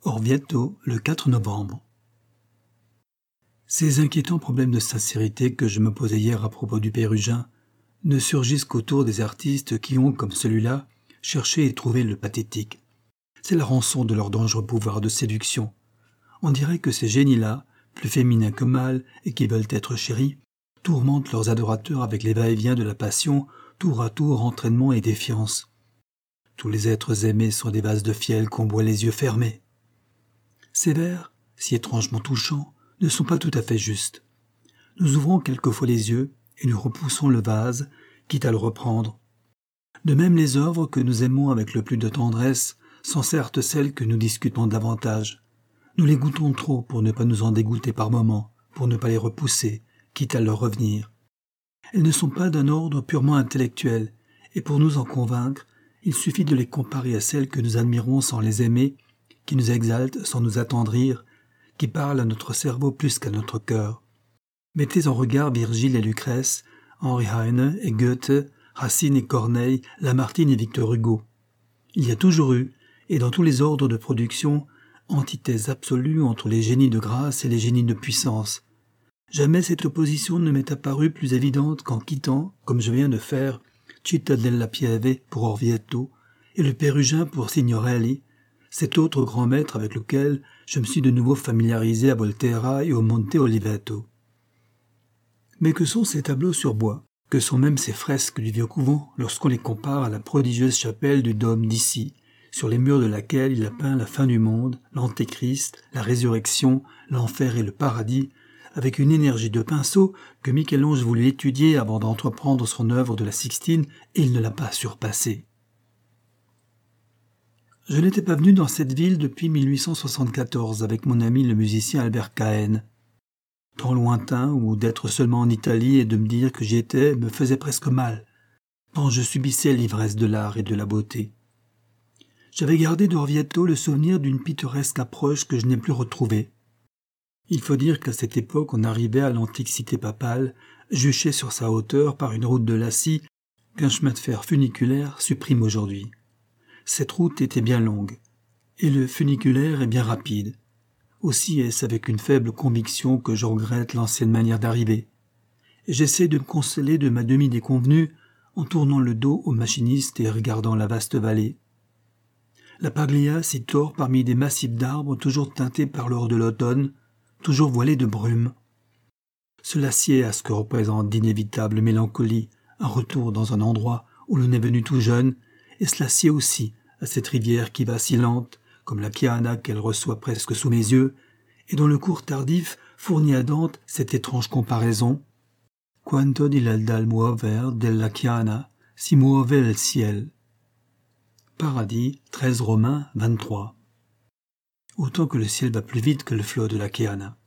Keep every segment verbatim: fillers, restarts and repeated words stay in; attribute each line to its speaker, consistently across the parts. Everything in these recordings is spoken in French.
Speaker 1: Orvieto, le quatre novembre. Ces inquiétants problèmes de sincérité que je me posais hier à propos du Pérugin ne surgissent qu'autour des artistes qui ont, comme celui-là, cherché et trouvé le pathétique. C'est la rançon de leur dangereux pouvoir de séduction. On dirait que ces génies-là, plus féminins que mâles et qui veulent être chéris, tourmentent leurs adorateurs avec les va-et-vient de la passion, tour à tour entraînement et défiance. Tous les êtres aimés sont des vases de fiel qu'on boit les yeux fermés. Ces vers, si étrangement touchants, ne sont pas tout à fait justes. Nous ouvrons quelquefois les yeux et nous repoussons le vase, quitte à le reprendre. De même les œuvres que nous aimons avec le plus de tendresse sont certes celles que nous discutons davantage. Nous les goûtons trop pour ne pas nous en dégoûter par moments, pour ne pas les repousser, quitte à leur revenir. Elles ne sont pas d'un ordre purement intellectuel, et pour nous en convaincre, il suffit de les comparer à celles que nous admirons sans les aimer, qui nous exaltent sans nous attendrir, qui parlent à notre cerveau plus qu'à notre cœur. Mettez en regard Virgile et Lucrèce, Henri Heine et Goethe, Racine et Corneille, Lamartine et Victor Hugo. Il y a toujours eu, et dans tous les ordres de production, antithèse absolue entre les génies de grâce et les génies de puissance. Jamais cette opposition ne m'est apparue plus évidente qu'en quittant, comme je viens de faire, Città della Pieve pour Orvieto et le Pérugin pour Signorelli, cet autre grand maître avec lequel je me suis de nouveau familiarisé à Volterra et au Monte Oliveto. Mais que sont ces tableaux sur bois, que sont même ces fresques du vieux couvent lorsqu'on les compare à la prodigieuse chapelle du dôme d'ici, sur les murs de laquelle il a peint la fin du monde, l'antéchrist, la résurrection, l'enfer et le paradis, avec une énergie de pinceau que Michel-Ange voulut étudier avant d'entreprendre son œuvre de la Sixtine, et il ne l'a pas surpassée. Je n'étais pas venu dans cette ville depuis mille huit cent soixante-quatorze avec mon ami le musicien Albert Cahen. Tant lointain, ou d'être seulement en Italie et de me dire que j'y étais me faisait presque mal, tant je subissais l'ivresse de l'art et de la beauté. J'avais gardé d'Orvieto le souvenir d'une pittoresque approche que je n'ai plus retrouvée. Il faut dire qu'à cette époque on arrivait à l'antique cité papale, juchée sur sa hauteur par une route de lacis qu'un chemin de fer funiculaire supprime aujourd'hui. Cette route était bien longue, et le funiculaire est bien rapide. Aussi est-ce avec une faible conviction que je regrette l'ancienne manière d'arriver. Et j'essaie de me consoler de ma demi-déconvenue en tournant le dos au machiniste et regardant la vaste vallée. La Paglia s'y tord parmi des massifs d'arbres toujours teintés par l'or de l'automne, toujours voilés de brume. Cela sied à ce que représente d'inévitables mélancolies, un retour dans un endroit où l'on est venu tout jeune, et cela sied aussi à cette rivière qui vacillante, comme la Chiana qu'elle reçoit presque sous mes yeux, et dont le cours tardif fournit à Dante cette étrange comparaison. Quanto di l'aldal muover della Chiana si muove il ciel. Paradis, treize Romains, vingt-trois. Autant que le ciel va plus vite que le flot de la Chiana.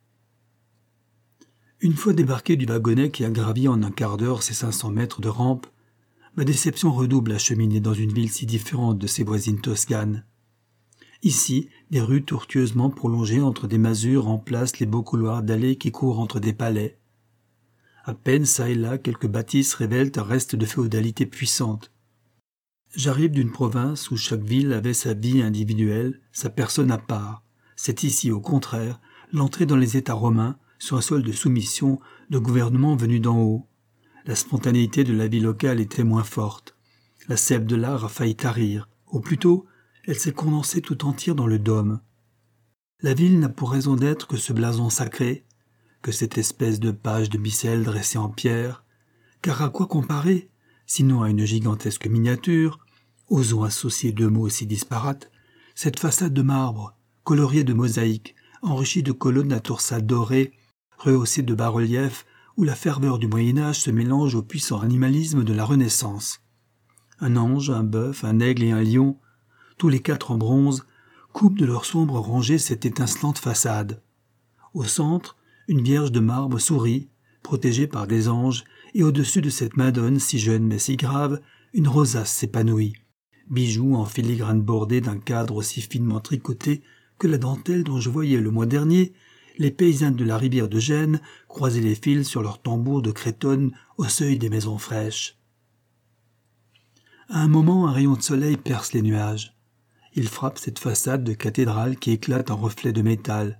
Speaker 1: Une fois débarqué du wagonnet qui a gravi en un quart d'heure ses cinq cents mètres de rampe, ma déception redouble à cheminer dans une ville si différente de ses voisines toscanes. Ici, des rues tortueusement prolongées entre des masures remplacent les beaux couloirs d'allées qui courent entre des palais. À peine çà et là, quelques bâtisses révèlent un reste de féodalité puissante. J'arrive d'une province où chaque ville avait sa vie individuelle, sa personne à part. C'est ici, au contraire, l'entrée dans les États romains, sur un sol de soumission, de gouvernement venu d'en haut. La spontanéité de la vie locale était moins forte. La sève de l'art a failli tarir, ou plutôt, elle s'est condensée tout entière dans le dôme. La ville n'a pour raison d'être que ce blason sacré, que cette espèce de page de missel dressée en pierre, car à quoi comparer, sinon à une gigantesque miniature, osons associer deux mots aussi disparates, cette façade de marbre, coloriée de mosaïques, enrichie de colonnes à torsades dorées, rehaussée de bas-reliefs, où la ferveur du Moyen-Âge se mélange au puissant animalisme de la Renaissance. Un ange, un bœuf, un aigle et un lion, tous les quatre en bronze, coupent de leurs sombres rangées cette étincelante façade. Au centre, une vierge de marbre sourit, protégée par des anges, et au-dessus de cette Madone si jeune mais si grave, une rosace s'épanouit, bijou en filigrane bordé d'un cadre aussi finement tricoté que la dentelle dont je voyais le mois dernier les paysannes de la rivière de Gênes croisaient les fils sur leurs tambours de cretonne au seuil des maisons fraîches. À un moment, un rayon de soleil perce les nuages. il frappe cette façade de cathédrale qui éclate en reflets de métal.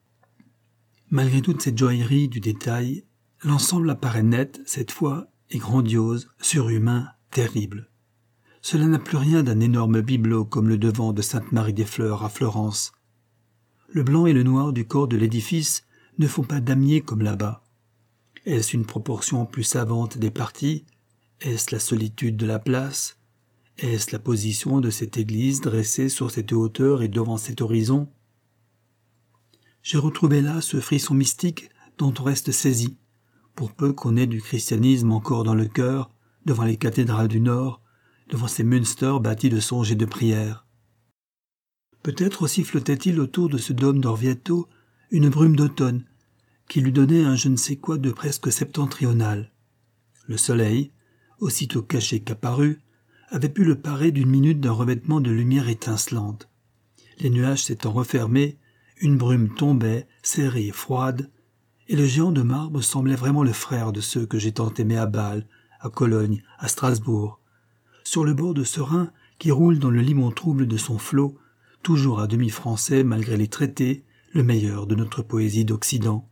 Speaker 1: Malgré toute cette joaillerie du détail, l'ensemble apparaît net, cette fois, et grandiose, surhumain, terrible. Cela n'a plus rien d'un énorme bibelot comme le devant de Sainte-Marie-des-Fleurs à Florence. Le blanc et le noir du corps de l'édifice ne font pas damier comme là-bas. Est-ce une proportion plus savante des parties? Est-ce la solitude de la place? Est-ce la position de cette église dressée sur cette hauteur et devant cet horizon? J'ai retrouvé là ce frisson mystique dont on reste saisi, pour peu qu'on ait du christianisme encore dans le cœur, devant les cathédrales du Nord, devant ces Münsters bâtis de songes et de prières. Peut-être aussi flottait-il autour de ce dôme d'Orvieto une brume d'automne, qui lui donnait un je ne sais quoi de presque septentrional. Le soleil, aussitôt caché qu'apparu, avait pu le parer d'une minute d'un revêtement de lumière étincelante. Les nuages s'étant refermés, une brume tombait, serrée et froide, et le géant de marbre semblait vraiment le frère de ceux que j'ai tant aimés à Bâle, à Cologne, à Strasbourg, sur le bord de ce Rhin qui roule dans le limon trouble de son flot, toujours à demi français malgré les traités, le meilleur de notre poésie d'Occident.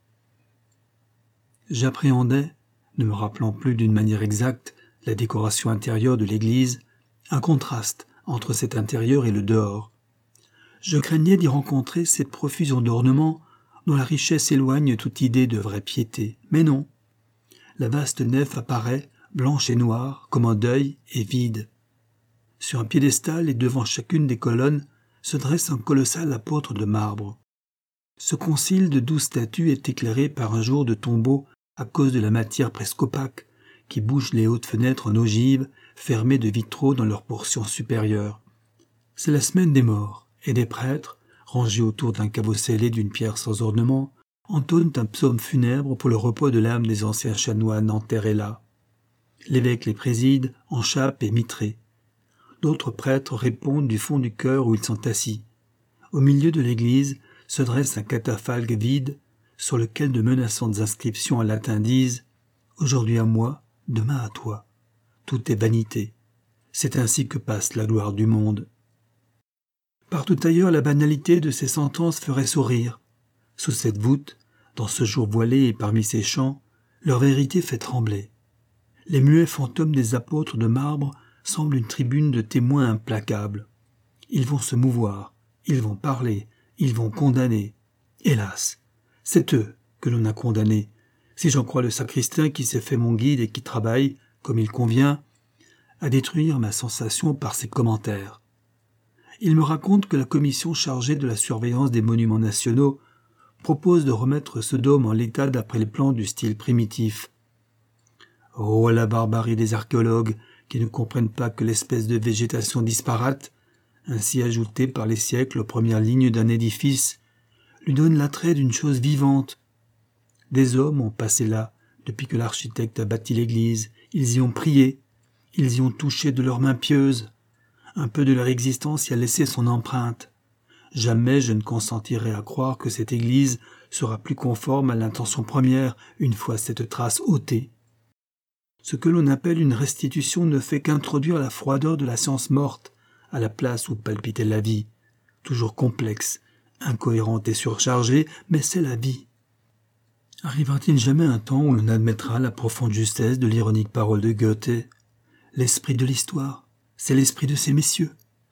Speaker 1: J'appréhendais, ne me rappelant plus d'une manière exacte la décoration intérieure de l'église, un contraste entre cet intérieur et le dehors. Je craignais d'y rencontrer cette profusion d'ornements dont la richesse éloigne toute idée de vraie piété. Mais non. La vaste nef apparaît, blanche et noire, comme un deuil, et vide. Sur un piédestal et devant chacune des colonnes se dresse un colossal apôtre de marbre. Ce concile de douze statues est éclairé par un jour de tombeau à cause de la matière presque opaque qui bouche les hautes fenêtres en ogive fermées de vitraux dans leur portion supérieure. C'est la semaine des morts, et des prêtres, rangés autour d'un caveau scellé d'une pierre sans ornement, entonnent un psaume funèbre pour le repos de l'âme des anciens chanoines enterrés là. L'évêque les préside, en chape et mitré. D'autres prêtres répondent du fond du chœur où ils sont assis. Au milieu de l'église se dresse un catafalque vide, sur lequel de menaçantes inscriptions en latin disent « Aujourd'hui à moi, demain à toi ». Tout est vanité. C'est ainsi que passe la gloire du monde. Partout ailleurs, la banalité de ces sentences ferait sourire. Sous cette voûte, dans ce jour voilé et parmi ces chants, leur vérité fait trembler. Les muets fantômes des apôtres de marbre semblent une tribune de témoins implacables. Ils vont se mouvoir, ils vont parler, ils vont condamner. Hélas, c'est eux que l'on a condamnés, si j'en crois le sacristain qui s'est fait mon guide et qui travaille, comme il convient, à détruire ma sensation par ses commentaires. Il me raconte que la commission chargée de la surveillance des monuments nationaux propose de remettre ce dôme en l'état d'après les plans du style primitif. Oh, la barbarie des archéologues qui ne comprennent pas que l'espèce de végétation disparate, ainsi ajoutée par les siècles aux premières lignes d'un édifice, lui donne l'attrait d'une chose vivante. Des hommes ont passé là depuis que l'architecte a bâti l'église, ils y ont prié, ils y ont touché de leurs mains pieuses. Un peu de leur existence y a laissé son empreinte. Jamais je ne consentirai à croire que cette église sera plus conforme à l'intention première une fois cette trace ôtée. Ce que l'on appelle une restitution ne fait qu'introduire la froideur de la science morte à la place où palpitait la vie, toujours complexe, incohérente et surchargée, mais c'est la vie. Arrivera-t-il jamais un temps où l'on admettra la profonde justesse de l'ironique parole de Goethe? L'esprit de l'histoire, c'est l'esprit de ces messieurs.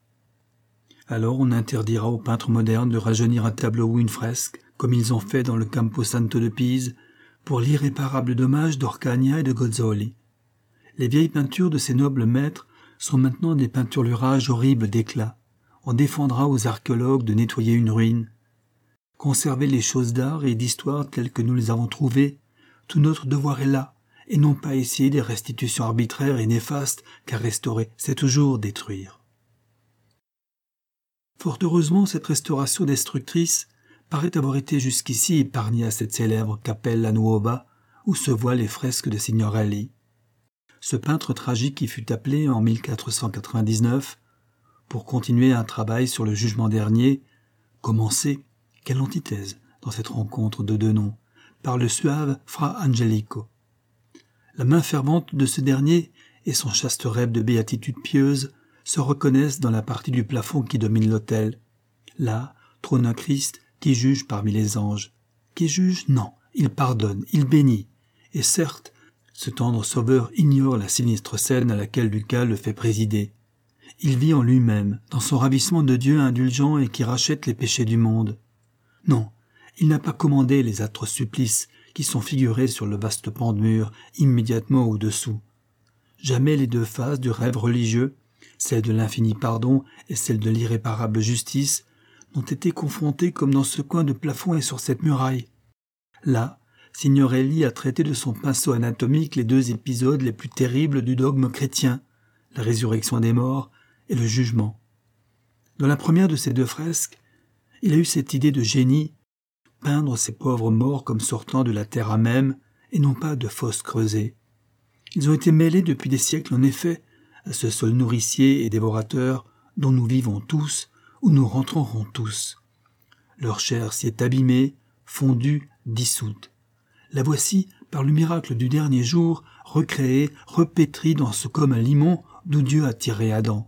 Speaker 1: Alors on interdira aux peintres modernes de rajeunir un tableau ou une fresque, comme ils ont fait dans le Campo Santo de Pise, pour l'irréparable dommage d'Orcagna et de Gozzoli. Les vieilles peintures de ces nobles maîtres sont maintenant des peinturlurages horribles d'éclat. On défendra aux archéologues de nettoyer une ruine. Conserver les choses d'art et d'histoire telles que nous les avons trouvées, tout notre devoir est là, et non pas essayer des restitutions arbitraires et néfastes, car restaurer, c'est toujours détruire. Fort heureusement, cette restauration destructrice paraît avoir été jusqu'ici épargnée à cette célèbre Cappella Nuova, où se voient les fresques de Signorelli. Ce peintre tragique qui fut appelé en mille quatre cent quatre-vingt-dix-neuf pour continuer un travail sur le jugement dernier, commencé, quelle antithèse dans cette rencontre de deux noms, par le suave Fra Angelico. La main fervente de ce dernier et son chaste rêve de béatitude pieuse se reconnaissent dans la partie du plafond qui domine l'autel. Là trône un Christ qui juge parmi les anges. Qui juge? Non, il pardonne, il bénit. Et certes, ce tendre sauveur ignore la sinistre scène à laquelle Lucas le fait présider. Il vit en lui-même, dans son ravissement de Dieu indulgent et qui rachète les péchés du monde. Non, il n'a pas commandé les atroces supplices qui sont figurés sur le vaste pan de mur immédiatement au-dessous. Jamais les deux faces du rêve religieux, celle de l'infini pardon et celle de l'irréparable justice, n'ont été confrontées comme dans ce coin de plafond et sur cette muraille. Là, Signorelli a traité de son pinceau anatomique les deux épisodes les plus terribles du dogme chrétien, la résurrection des morts et le jugement. Dans la première de ces deux fresques, il a eu cette idée de génie, peindre ces pauvres morts comme sortant de la terre à même et non pas de fosses creusées. Ils ont été mêlés depuis des siècles, en effet, à ce sol nourricier et dévorateur dont nous vivons tous, où nous rentrerons tous. Leur chair s'y est abîmée, fondue, dissoute. La voici, par le miracle du dernier jour, recréée, repétrie dans ce comme un limon d'où Dieu a tiré Adam.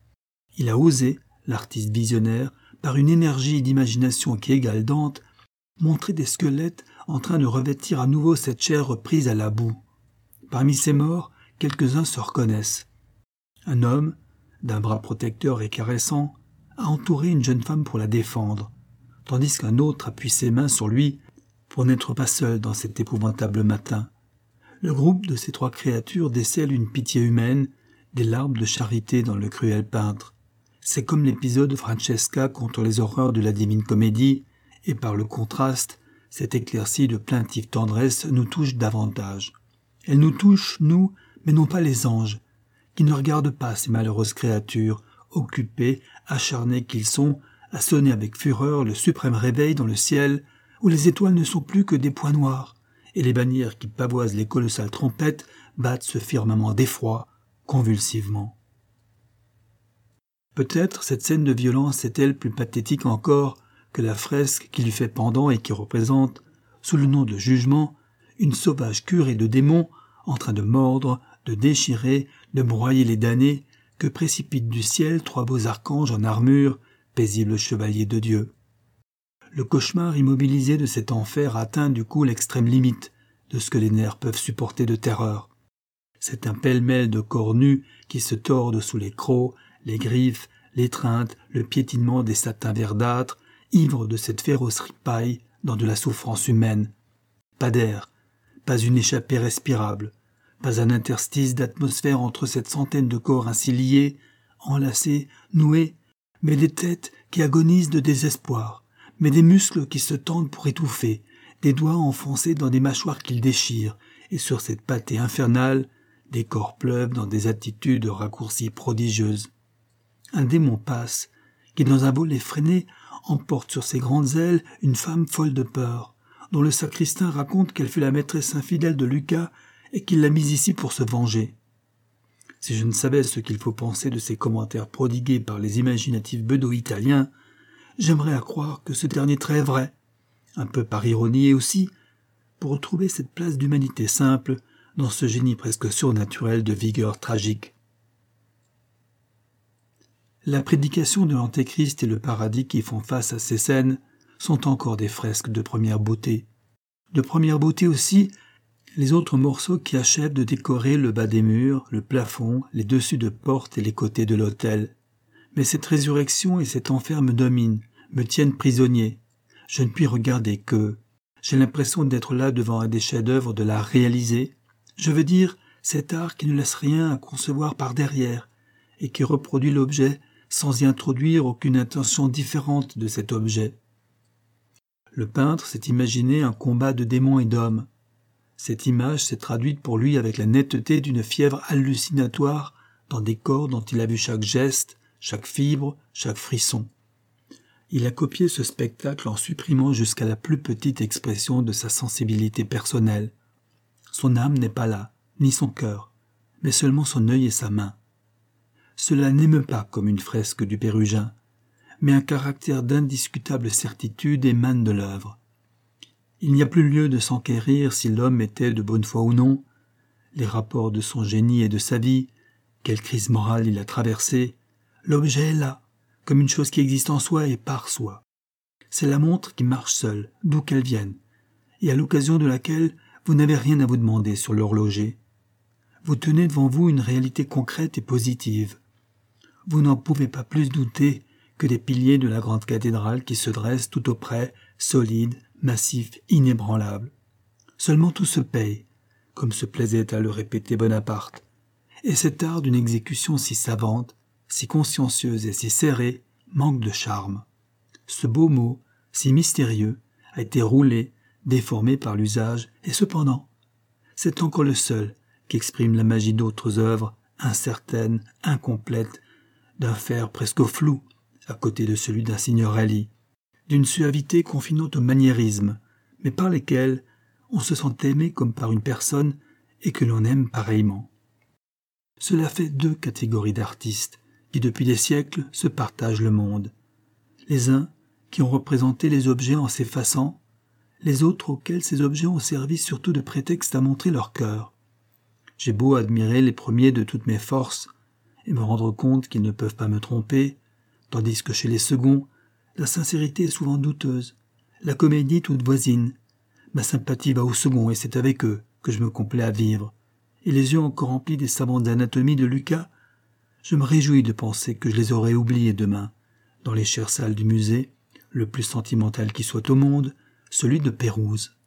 Speaker 1: Il a osé, l'artiste visionnaire, par une énergie d'imagination qui égale Dante, montrer des squelettes en train de revêtir à nouveau cette chair reprise à la boue. Parmi ces morts, quelques-uns se reconnaissent. Un homme, d'un bras protecteur et caressant, a entouré une jeune femme pour la défendre, tandis qu'un autre appuie ses mains sur lui pour n'être pas seul dans cet épouvantable matin. Le groupe de ces trois créatures décèle une pitié humaine, des larmes de charité dans le cruel peintre. C'est comme l'épisode de Francesca contre les horreurs de la Divine Comédie, et par le contraste, cette éclaircie de plaintive tendresse nous touche davantage. Elle nous touche, nous, mais non pas les anges, qui ne regardent pas ces malheureuses créatures, occupées, acharnées qu'ils sont, à sonner avec fureur le suprême réveil dans le ciel, où les étoiles ne sont plus que des points noirs, et les bannières qui pavoisent les colossales trompettes battent ce firmament d'effroi, convulsivement. Peut-être cette scène de violence est-elle plus pathétique encore que la fresque qui lui fait pendant et qui représente, sous le nom de jugement, une sauvage curée de démons en train de mordre, de déchirer, de broyer les damnés que précipitent du ciel trois beaux archanges en armure, paisibles chevaliers de Dieu. Le cauchemar immobilisé de cet enfer atteint du coup l'extrême limite de ce que les nerfs peuvent supporter de terreur. C'est un pêle-mêle de corps nus qui se tordent sous les crocs, les griffes, l'étreinte, le piétinement des satins verdâtres, ivres de cette féroce ripaille dans de la souffrance humaine. Pas d'air, pas une échappée respirable, pas un interstice d'atmosphère entre cette centaine de corps ainsi liés, enlacés, noués, mais des têtes qui agonisent de désespoir, mais des muscles qui se tendent pour étouffer, des doigts enfoncés dans des mâchoires qu'ils déchirent, et sur cette pâtée infernale, des corps pleuvent dans des attitudes raccourcies prodigieuses. Un démon passe, qui dans un vol effréné emporte sur ses grandes ailes une femme folle de peur, dont le sacristain raconte qu'elle fut la maîtresse infidèle de Lucas et qu'il l'a mise ici pour se venger. Si je ne savais ce qu'il faut penser de ces commentaires prodigués par les imaginatifs bedeaux italiens, j'aimerais à croire que ce dernier trait est vrai, un peu par ironie et aussi pour retrouver cette place d'humanité simple dans ce génie presque surnaturel de vigueur tragique. La prédication de l'Antéchrist et le paradis qui font face à ces scènes sont encore des fresques de première beauté. De première beauté aussi, les autres morceaux qui achèvent de décorer le bas des murs, le plafond, les dessus de portes et les côtés de l'autel. Mais cette résurrection et cet enfer me dominent, me tiennent prisonnier. Je ne puis regarder que. J'ai l'impression d'être là devant un des chefs-d'œuvre de l'art réalisé. Je veux dire, cet art qui ne laisse rien à concevoir par derrière et qui reproduit l'objet sans y introduire aucune intention différente de cet objet. Le peintre s'est imaginé un combat de démons et d'hommes. Cette image s'est traduite pour lui avec la netteté d'une fièvre hallucinatoire dans des corps dont il a vu chaque geste, chaque fibre, chaque frisson. Il a copié ce spectacle en supprimant jusqu'à la plus petite expression de sa sensibilité personnelle. Son âme n'est pas là, ni son cœur, mais seulement son œil et sa main. Cela n'émeut pas comme une fresque du Pérugin, mais un caractère d'indiscutable certitude émane de l'œuvre. Il n'y a plus lieu de s'enquérir si l'homme était de bonne foi ou non, les rapports de son génie et de sa vie, quelle crise morale il a traversée, L'objet est là, comme une chose qui existe en soi et par soi. C'est la montre qui marche seule, d'où qu'elle vienne, et à l'occasion de laquelle vous n'avez rien à vous demander sur l'horloger. Vous tenez devant vous une réalité concrète et positive. Vous n'en pouvez pas plus douter que des piliers de la grande cathédrale qui se dressent tout auprès, solides, massifs, inébranlables. Seulement tout se paye, comme se plaisait à le répéter Bonaparte, et cet art d'une exécution si savante, si consciencieuse et si serrée, manque de charme. Ce beau mot, si mystérieux, a été roulé, déformé par l'usage, et cependant, c'est encore le seul qui exprime la magie d'autres œuvres, incertaines, incomplètes, d'un faire presque flou, à côté de celui d'un Signorelli, d'une suavité confinant au maniérisme, mais par lesquelles on se sent aimé comme par une personne et que l'on aime pareillement. Cela fait deux catégories d'artistes qui depuis des siècles se partagent le monde. Les uns qui ont représenté les objets en s'effaçant, les autres auxquels ces objets ont servi surtout de prétexte à montrer leur cœur. J'ai beau admirer les premiers de toutes mes forces et me rendre compte qu'ils ne peuvent pas me tromper, tandis que chez les seconds, la sincérité est souvent douteuse, la comédie toute voisine. Ma sympathie va aux seconds et c'est avec eux que je me complais à vivre. Et les yeux encore remplis des savantes anatomies de Lucas, je me réjouis de penser que je les aurai oubliés demain, dans les chères salles du musée, le plus sentimental qui soit au monde, celui de Pérouse.